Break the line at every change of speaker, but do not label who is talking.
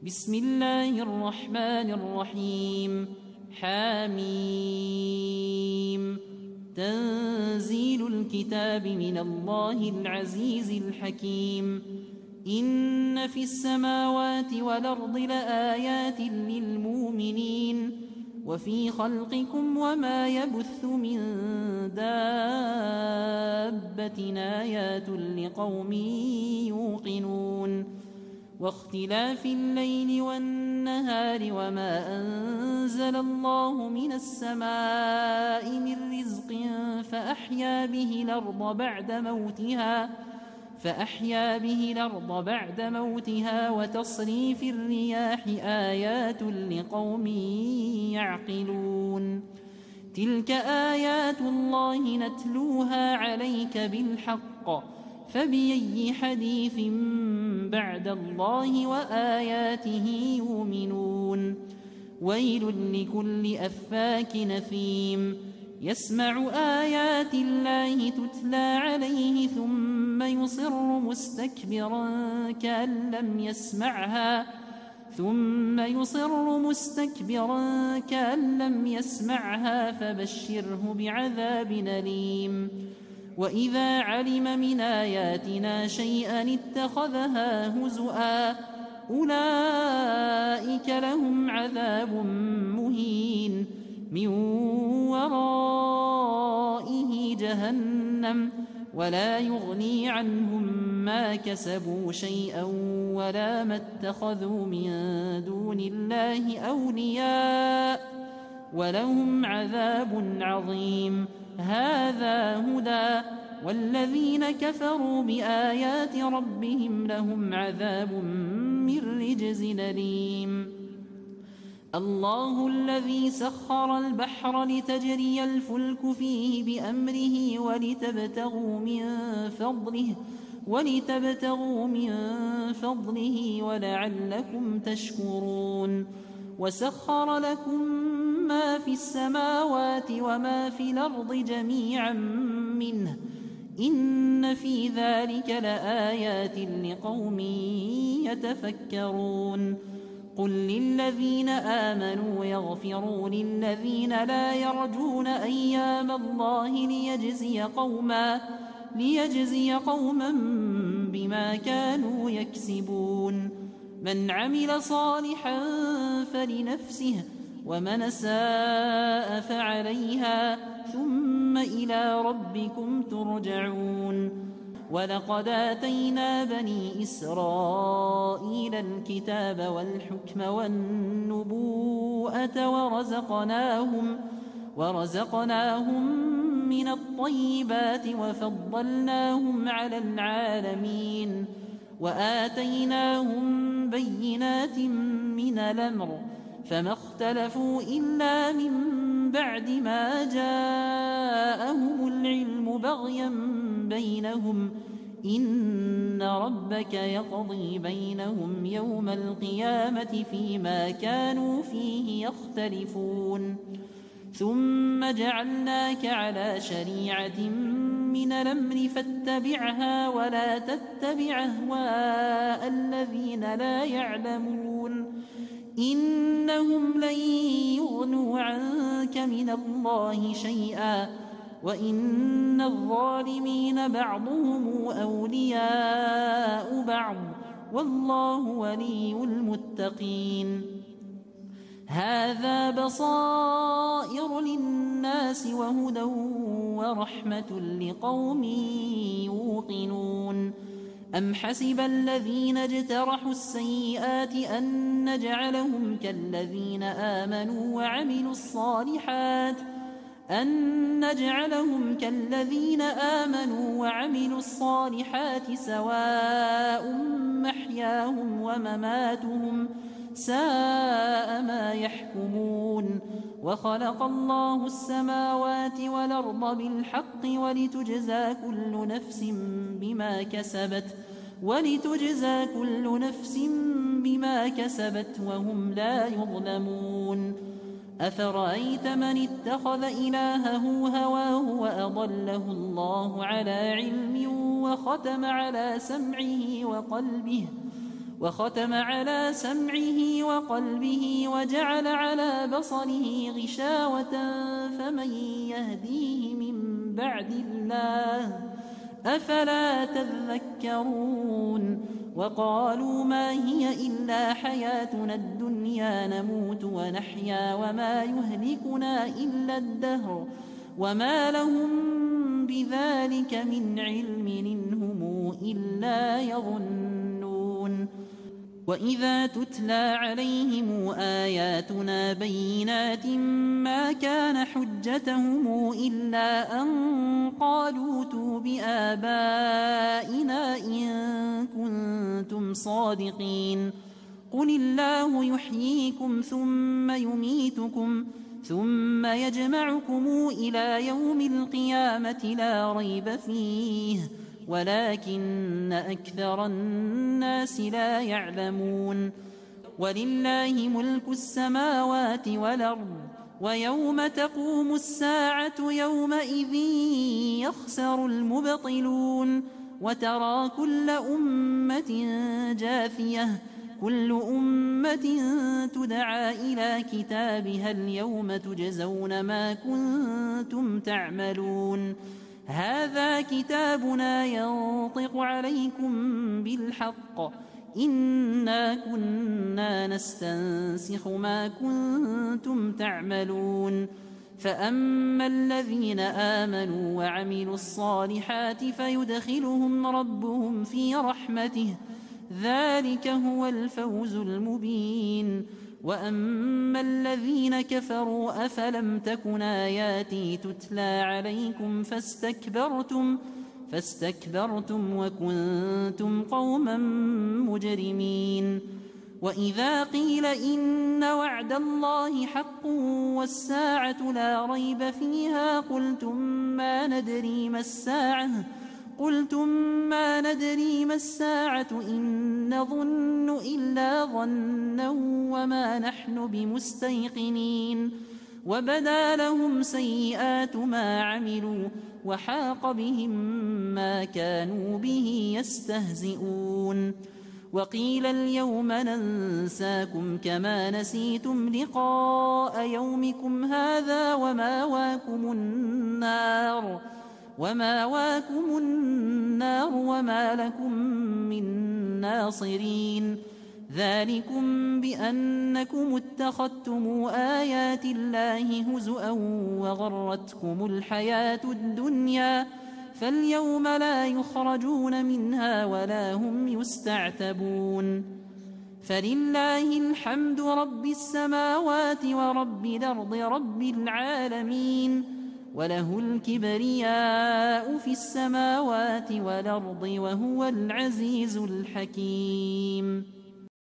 بسم الله الرحمن الرحيم. حاميم. تنزيل الكتاب من الله العزيز الحكيم. إن في السماوات والأرض لآيات للمؤمنين وفي خلقكم وما يبث من دابة آيات لقوم يوقنون. واختلاف الليل والنهار وما أنزل الله من السماء من رزق فأحيا به الأرض بعد موتها وتصريف الرياح آيات لقوم يعقلون. تلك آيات الله نتلوها عليك بالحق فبأي حديث بعد الله وآياته يؤمنون. ويل لكل أفاك نثيم يسمع آيات الله تتلى عليه ثم يصر مستكبرا كأن لم يسمعها فبشره بعذاب أليم. وإذا علم من آياتنا شيئا اتخذها هزؤا أولئك لهم عذاب مهين من ورائه جهنم ولا يغني عنهم ما كسبوا شيئا ولا ما اتخذوا من دون الله أولياء ولهم عذاب عظيم. هذا هدى والذين كفروا بآيات ربهم لهم عذاب من رجز أليم. الله الذي سخر البحر لتجري الفلك فيه بأمره ولتبتغوا من فضله ولعلكم تشكرون. وسخر لكم ما في السماوات وما في الأرض جميعا منه إن في ذلك لآيات لقوم يتفكرون. قل للذين آمنوا يغفروا للذين لا يرجون أيام الله ليجزي قوما بما كانوا يكسبون. من عمل صالحا فلنفسه ومن أساء فعليها ثم إلى ربكم ترجعون. ولقد آتينا بني إسرائيل الكتاب والحكم والنبوءة ورزقناهم من الطيبات وفضلناهم على العالمين وآتيناهم بينات من الأمر فما اختلفوا إلا من بعد ما جاءهم العلم بغيا بينهم إن ربك يقضي بينهم يوم القيامة فيما كانوا فيه يختلفون. ثم جعلناك على شريعة من الأمر فاتبعها ولا تتبع أهواء الذين لا يعلمون إنهم لن يغنوا عنك من الله شيئا وإن الظالمين بعضهم أولياء بعض والله ولي المتقين. هذا بصائر للناس وهدى ورحمة لقوم يوقنون. أم حسب الذين اجترحوا السيئات أن نجعلهم كالذين آمنوا وعملوا الصالحات سواء محياهم ومماتهم ساء ما يحكمون. وخلق الله السماوات والأرض بالحق ولتجزى كل نفس بما كسبت وهم لا يظلمون. أفرأيت من اتخذ إلهه هواه وأضله الله على علم وختم على سمعه وختم على سمعه وقلبه وجعل على بصره غشاوة فمن يهديه من بعد الله أفلا تذكرون وقالوا ما هي إلا حياتنا الدنيا نموت ونحيا وما يهلكنا إلا الدهر وما لهم بذلك من علم إن هم إلا يظنون وإذا تتلى عليهم آياتنا بينات ما كان حجتهم إلا أن قالوا ائتوا بآبائنا إن كنتم صادقين قل الله يحييكم ثم يميتكم ثم يجمعكم إلى يوم القيامة لا ريب فيه ولكن أكثر الناس لا يعلمون ولله ملك السماوات والأرض ويوم تقوم الساعة يومئذ يخسر المبطلون وترى كل أمة جاثية كل أمة تدعى إلى كتابها اليوم تجزون ما كنتم تعملون هذا كتابنا ينطق عليكم بالحق إنا كنا نستنسخ ما كنتم تعملون فأما الذين آمنوا وعملوا الصالحات فيدخلهم ربهم في رحمته ذلك هو الفوز المبين وأما الذين كفروا أفلم تكن آياتي تتلى عليكم فاستكبرتم وكنتم قوما مجرمين وإذا قيل إن وعد الله حق والساعة لا ريب فيها قلتم ما ندري ما الساعة إن نظن إلا ظنا وما نحن بمستيقنين وبدا لهم سيئات ما عملوا وحاق بهم ما كانوا به يستهزئون وقيل اليوم ننساكم كما نسيتم لقاء يومكم هذا وما واكم النار وما لكم من ناصرين ذلكم بأنكم اتخذتم آيات الله هزؤا وغرتكم الحياة الدنيا فاليوم لا يخرجون منها ولا هم يستعتبون فلله الحمد رب السماوات ورب الأرض رب العالمين وله الكبرياء في السماوات والأرض وهو العزيز الحكيم